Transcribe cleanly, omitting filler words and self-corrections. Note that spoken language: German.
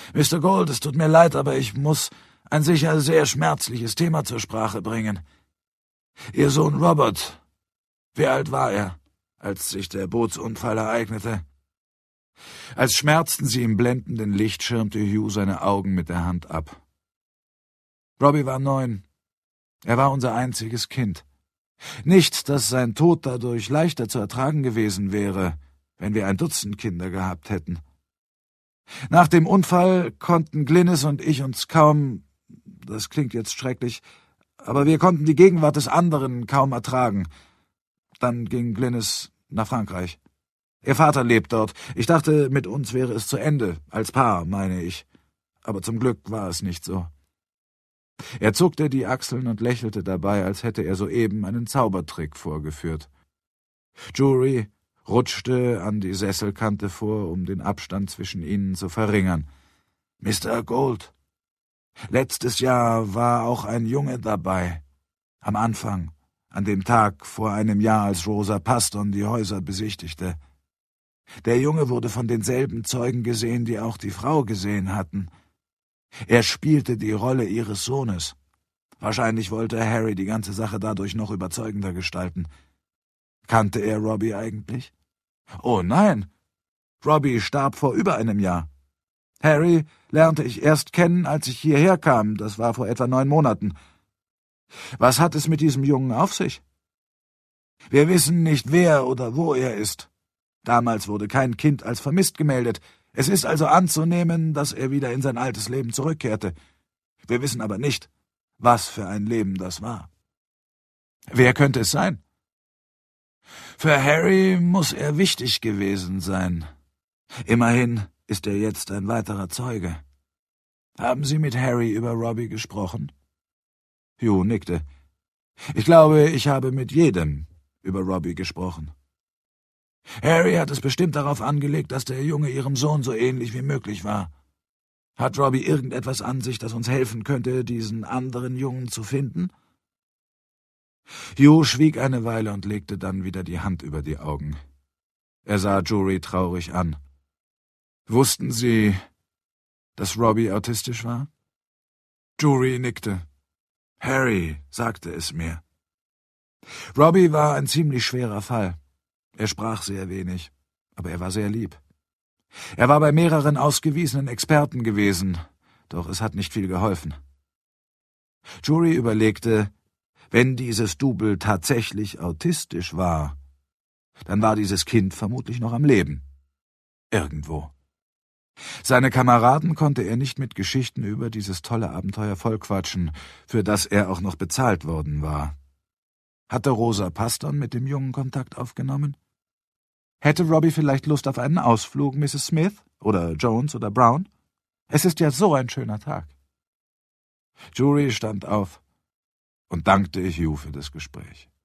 Mr. Gold, es tut mir leid, aber ich muss ein sicher sehr schmerzliches Thema zur Sprache bringen. Ihr Sohn Robert, wie alt war er, als sich der Bootsunfall ereignete?« Als schmerzten sie im blendenden Licht, schirmte Hugh seine Augen mit der Hand ab. »Robbie war 9. Er war unser einziges Kind. Nicht, dass sein Tod dadurch leichter zu ertragen gewesen wäre, wenn wir ein Dutzend Kinder gehabt hätten. Nach dem Unfall konnten Glynis und ich uns kaum, das klingt jetzt schrecklich, aber wir konnten die Gegenwart des anderen kaum ertragen. Dann ging Glynis nach Frankreich. Ihr Vater lebt dort. Ich dachte, mit uns wäre es zu Ende, als Paar, meine ich. Aber zum Glück war es nicht so.« Er zuckte die Achseln und lächelte dabei, als hätte er soeben einen Zaubertrick vorgeführt. Jury rutschte an die Sesselkante vor, um den Abstand zwischen ihnen zu verringern. »Mr. Gold, letztes Jahr war auch ein Junge dabei. Am Anfang, an dem Tag vor einem Jahr, als Rosa Paston die Häuser besichtigte. Der Junge wurde von denselben Zeugen gesehen, die auch die Frau gesehen hatten. Er spielte die Rolle ihres Sohnes. Wahrscheinlich wollte Harry die ganze Sache dadurch noch überzeugender gestalten. Kannte er Robbie eigentlich? Oh nein, Robbie starb vor über einem Jahr. Harry lernte ich erst kennen, als ich hierher kam, das war vor etwa 9 Monaten. Was hat es mit diesem Jungen auf sich? Wir wissen nicht, wer oder wo er ist. Damals wurde kein Kind als vermisst gemeldet. Es ist also anzunehmen, dass er wieder in sein altes Leben zurückkehrte. Wir wissen aber nicht, was für ein Leben das war. Wer könnte es sein? Für Harry muss er wichtig gewesen sein. Immerhin ist er jetzt ein weiterer Zeuge. Haben Sie mit Harry über Robbie gesprochen? Hugh nickte. Ich glaube, ich habe mit jedem über Robbie gesprochen. Harry hat es bestimmt darauf angelegt, dass der Junge Ihrem Sohn so ähnlich wie möglich war. Hat Robbie irgendetwas an sich, das uns helfen könnte, diesen anderen Jungen zu finden? Hugh schwieg eine Weile und legte dann wieder die Hand über die Augen. Er sah Jury traurig an. Wussten Sie, dass Robbie autistisch war? Jury nickte. Harry sagte es mir. Robbie war ein ziemlich schwerer Fall. Er sprach sehr wenig, aber er war sehr lieb. Er war bei mehreren ausgewiesenen Experten gewesen, doch es hat nicht viel geholfen. Jury überlegte, wenn dieses Double tatsächlich autistisch war, dann war dieses Kind vermutlich noch am Leben. Irgendwo. Seine Kameraden konnte er nicht mit Geschichten über dieses tolle Abenteuer vollquatschen, für das er auch noch bezahlt worden war. Hatte Rosa Paston mit dem Jungen Kontakt aufgenommen? Hätte Robbie vielleicht Lust auf einen Ausflug, Mrs. Smith? Oder Jones oder Brown? Es ist ja so ein schöner Tag. Jury stand auf und dankte Hugh für das Gespräch.